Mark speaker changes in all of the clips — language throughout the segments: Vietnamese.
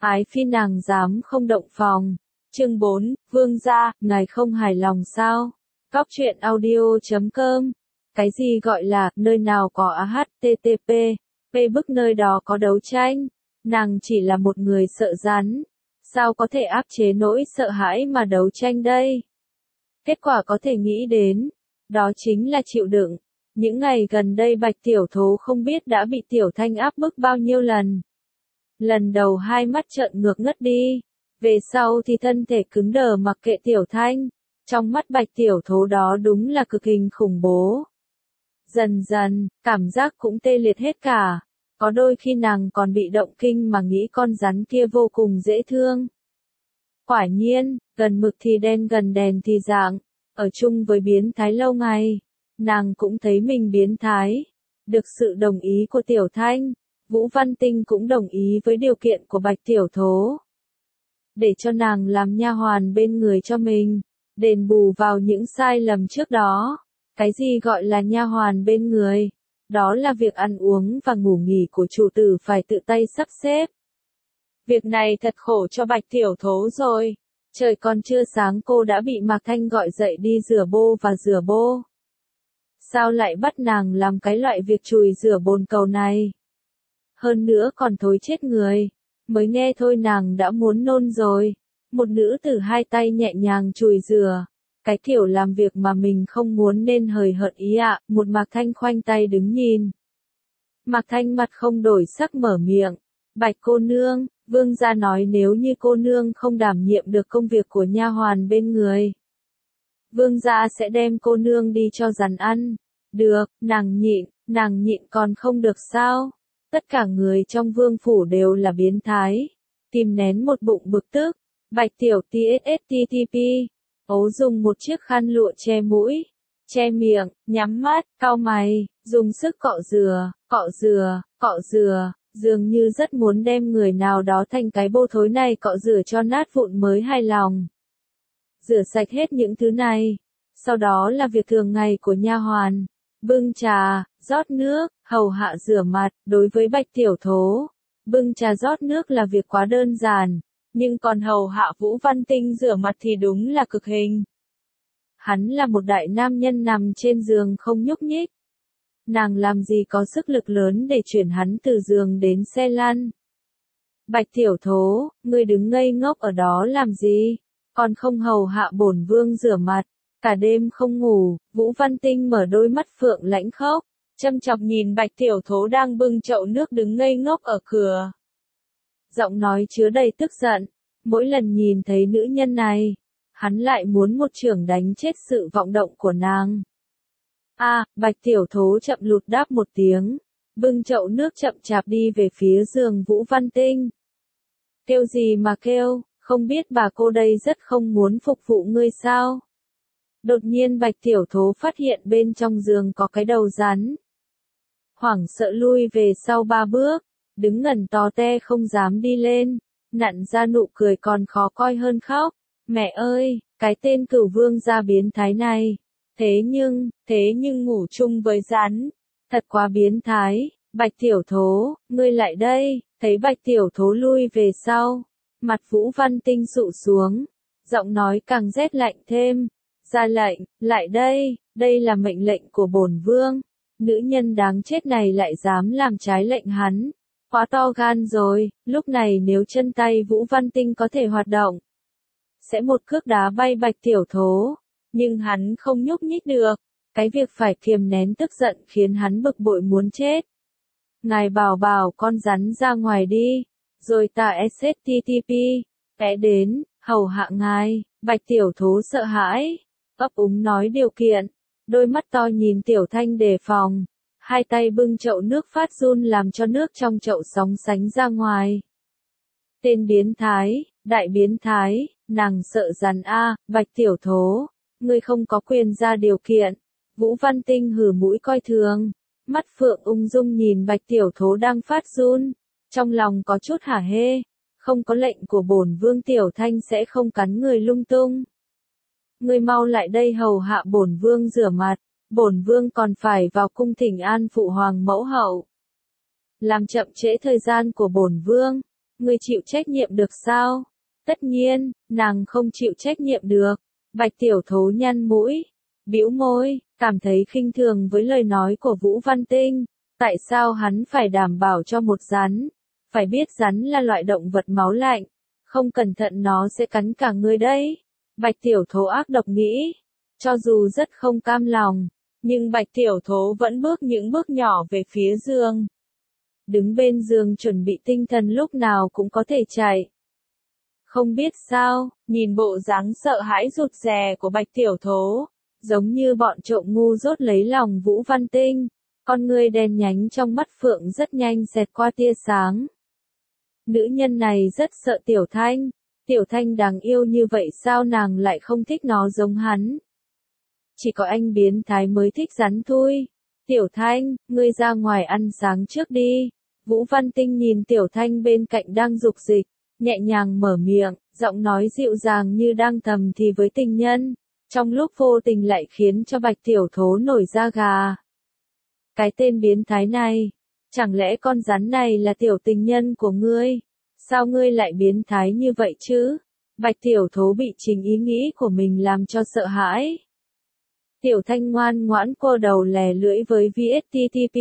Speaker 1: Ái phi nàng dám không động phòng. Chương 4, vương gia, ngài không hài lòng sao? Góc truyện audio.com. Cái gì gọi là, nơi nào có HTTP, Facebook nơi đó có đấu tranh. Nàng chỉ là một người sợ rắn. Sao có thể áp chế nỗi sợ hãi mà đấu tranh đây? Kết quả có thể nghĩ đến. Đó chính là chịu đựng. Những ngày gần đây Bạch Tiểu Thố không biết đã bị Tiểu Thanh áp bức bao nhiêu lần. Lần đầu hai mắt trợn ngược ngất đi. Về sau thì thân thể cứng đờ mặc kệ Tiểu Thanh. Trong mắt Bạch Tiểu Thố đó đúng là cực hình khủng bố. Dần dần, cảm giác cũng tê liệt hết cả. Có đôi khi nàng còn bị động kinh mà nghĩ con rắn kia vô cùng dễ thương. Quả nhiên, gần mực thì đen gần đèn thì rạng. Ở chung với biến thái lâu ngày, nàng cũng thấy mình biến thái. Được sự đồng ý của Tiểu Thanh, Vũ Văn Tinh cũng đồng ý với điều kiện của Bạch Tiểu Thố. Để cho nàng làm nha hoàn bên người cho mình, đền bù vào những sai lầm trước đó. Cái gì gọi là nha hoàn bên người? Đó là việc ăn uống và ngủ nghỉ của chủ tử phải tự tay sắp xếp. Việc này thật khổ cho Bạch Tiểu Thố rồi. Trời còn chưa sáng cô đã bị Mạc Thanh gọi dậy đi rửa bô và rửa bô. Sao lại bắt nàng làm cái loại việc chùi rửa bồn cầu này? Hơn nữa còn thối chết người. Mới nghe thôi nàng đã muốn nôn rồi. Một nữ tử hai tay nhẹ nhàng chùi rửa. Cái kiểu làm việc mà mình không muốn nên hời hợt ý ạ. Một Mạc Thanh khoanh tay đứng nhìn. Mạc Thanh mặt không đổi sắc mở miệng. Bạch cô nương, vương gia nói nếu như cô nương không đảm nhiệm được công việc của nha hoàn bên người, vương gia sẽ đem cô nương đi cho rắn ăn. Được, nàng nhịn còn không được sao? Tất cả người trong vương phủ đều là biến thái. Kìm nén một bụng bực tức. Bạch Tiểu TSSTTP. Ố dùng một chiếc khăn lụa che mũi, che miệng, nhắm mắt, cau mày, dùng sức cọ rửa, dường như rất muốn đem người nào đó thành cái bô thối này cọ rửa cho nát vụn mới hài lòng. Rửa sạch hết những thứ này, sau đó là việc thường ngày của nha hoàn, bưng trà, rót nước, hầu hạ rửa mặt. Đối với Bạch Tiểu Thố, bưng trà rót nước là việc quá đơn giản, nhưng còn hầu hạ Vũ Văn Tinh rửa mặt thì đúng là cực hình. Hắn là một đại nam nhân nằm trên giường không nhúc nhích. Nàng làm gì có sức lực lớn để chuyển hắn từ giường đến xe lăn. Bạch Tiểu Thố, ngươi đứng ngây ngốc ở đó làm gì? Còn không hầu hạ bổn vương rửa mặt. Cả đêm không ngủ, Vũ Văn Tinh mở đôi mắt phượng lãnh khốc, châm chọc nhìn Bạch Tiểu Thố đang bưng chậu nước đứng ngây ngốc ở cửa. Giọng nói chứa đầy tức giận. Mỗi lần nhìn thấy nữ nhân này, hắn lại muốn một chưởng đánh chết sự vọng động của nàng. Bạch Tiểu Thố chậm lụt đáp một tiếng, bưng chậu nước chậm chạp đi về phía giường Vũ Văn Tinh. Kêu gì mà kêu, không biết bà cô đây rất không muốn phục vụ ngươi sao? Đột nhiên Bạch Tiểu Thố phát hiện bên trong giường có cái đầu rắn. Hoảng sợ lui về sau 3 bước, đứng ngẩn to te không dám đi lên, nặn ra nụ cười còn khó coi hơn khóc. Mẹ ơi, cái tên Cửu Vương gia biến thái này. Thế nhưng ngủ chung với rắn, thật quá biến thái. Bạch Tiểu Thố, ngươi lại đây. Thấy Bạch Tiểu Thố lui về sau, mặt Vũ Văn Tinh sụ xuống, giọng nói càng rét lạnh thêm. Ra lệnh, lại đây, đây là mệnh lệnh của bổn vương. Nữ nhân đáng chết này lại dám làm trái lệnh hắn. Quá to gan rồi, lúc này nếu chân tay Vũ Văn Tinh có thể hoạt động, sẽ một cước đá bay Bạch Tiểu Thố. Nhưng hắn không nhúc nhích được. Cái việc phải kiềm nén tức giận khiến hắn bực bội muốn chết. Ngài bảo con rắn ra ngoài đi, rồi ta SSTTP, vẽ đến, hầu hạ ngài. Bạch Tiểu Thố sợ hãi, ấp úng nói điều kiện, đôi mắt to nhìn Tiểu Thanh đề phòng, hai tay bưng chậu nước phát run làm cho nước trong chậu sóng sánh ra ngoài. Tên biến thái, đại biến thái, nàng sợ rắn Bạch Tiểu Thố, ngươi không có quyền ra điều kiện. Vũ Văn Tinh hừ mũi coi thường, mắt phượng ung dung nhìn Bạch Tiểu Thố đang phát run, trong lòng có chút hả hê, không có lệnh của bổn vương Tiểu Thanh sẽ không cắn người lung tung. Ngươi mau lại đây hầu hạ bổn vương rửa mặt, bổn vương còn phải vào cung thỉnh an phụ hoàng mẫu hậu. Làm chậm trễ thời gian của bổn vương, ngươi chịu trách nhiệm được sao? Tất nhiên, nàng không chịu trách nhiệm được. Bạch Tiểu Thố nhăn mũi, bĩu môi, cảm thấy khinh thường với lời nói của Vũ Văn Tinh. Tại sao hắn phải đảm bảo cho một rắn? Phải biết rắn là loại động vật máu lạnh, không cẩn thận nó sẽ cắn cả ngươi đấy. Bạch Tiểu Thố ác độc nghĩ, cho dù rất không cam lòng, nhưng Bạch Tiểu Thố vẫn bước những bước nhỏ về phía giường. Đứng bên giường chuẩn bị tinh thần lúc nào cũng có thể chạy. Không biết sao, nhìn bộ dáng sợ hãi rụt rè của Bạch Tiểu Thố, giống như bọn trộm ngu dốt lấy lòng Vũ Văn Tinh, con ngươi đen nhánh trong mắt Phượng rất nhanh xẹt qua tia sáng. Nữ nhân này rất sợ Tiểu Thanh đáng yêu như vậy sao nàng lại không thích nó giống hắn. Chỉ có anh biến thái mới thích rắn thui. Tiểu Thanh, ngươi ra ngoài ăn sáng trước đi. Vũ Văn Tinh nhìn Tiểu Thanh bên cạnh đang dục dịch, nhẹ nhàng mở miệng, giọng nói dịu dàng như đang thầm thì với tình nhân, trong lúc vô tình lại khiến cho Bạch Tiểu Thố nổi da gà. Cái tên biến thái này, chẳng lẽ con rắn này là tiểu tình nhân của ngươi? Sao ngươi lại biến thái như vậy chứ? Bạch Tiểu Thố bị chính ý nghĩ của mình làm cho sợ hãi. Tiểu Thanh ngoan ngoãn cô đầu lè lưỡi với VSTTP.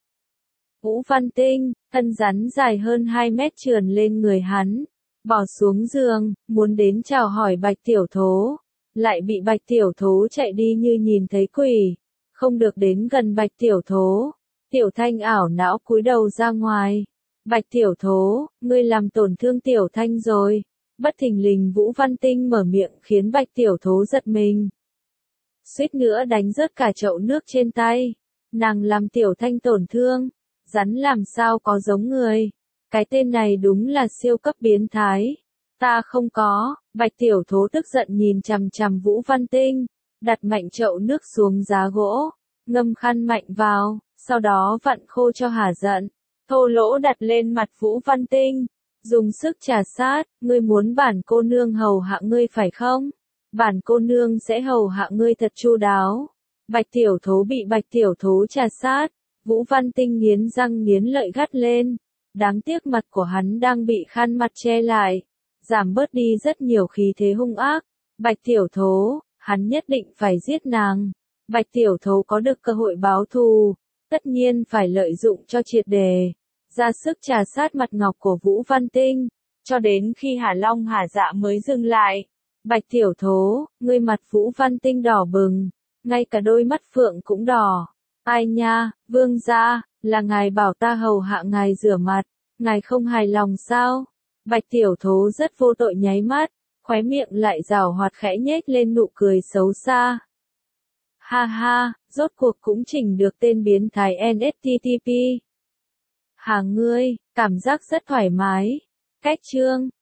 Speaker 1: Vũ Văn Tinh, thân rắn dài hơn 2 mét trườn lên người hắn, bỏ xuống giường, muốn đến chào hỏi Bạch Tiểu Thố, lại bị Bạch Tiểu Thố chạy đi như nhìn thấy quỷ, không được đến gần Bạch Tiểu Thố. Tiểu Thanh ảo não cúi đầu ra ngoài. Bạch Tiểu Thố, ngươi làm tổn thương Tiểu Thanh rồi. Bất thình lình Vũ Văn Tinh mở miệng khiến Bạch Tiểu Thố giật mình. Suýt nữa đánh rớt cả chậu nước trên tay. Nàng làm Tiểu Thanh tổn thương. Rắn làm sao có giống người. Cái tên này đúng là siêu cấp biến thái. Ta không có. Bạch Tiểu Thố tức giận nhìn chằm chằm Vũ Văn Tinh, đặt mạnh chậu nước xuống giá gỗ, ngâm khăn mạnh vào, sau đó vặn khô cho hả giận, thô lỗ đặt lên mặt Vũ Văn Tinh, dùng sức trà sát, ngươi muốn bản cô nương hầu hạ ngươi phải không? Bản cô nương sẽ hầu hạ ngươi thật chu đáo. Bạch Tiểu Thố bị Bạch Tiểu Thố trà sát, Vũ Văn Tinh nghiến răng nghiến lợi gắt lên, đáng tiếc mặt của hắn đang bị khăn mặt che lại, giảm bớt đi rất nhiều khí thế hung ác. Bạch Tiểu Thố, hắn nhất định phải giết nàng. Bạch Tiểu Thố có được cơ hội báo thù, tất nhiên phải lợi dụng cho triệt đề, ra sức trà sát mặt ngọc của Vũ Văn Tinh, cho đến khi Hà Long Hà Dạ mới dừng lại. Bạch Tiểu Thố, ngươi mặt Vũ Văn Tinh đỏ bừng, ngay cả đôi mắt Phượng cũng đỏ. Ai nha, vương gia, là ngài bảo ta hầu hạ ngài rửa mặt, ngài không hài lòng sao? Bạch Tiểu Thố rất vô tội nháy mắt, khóe miệng lại giảo hoạt khẽ nhếch lên nụ cười xấu xa. Ha ha, rốt cuộc cũng chỉnh được tên biến thái NSTTP. Hà ngươi, cảm giác rất thoải mái. Cách chương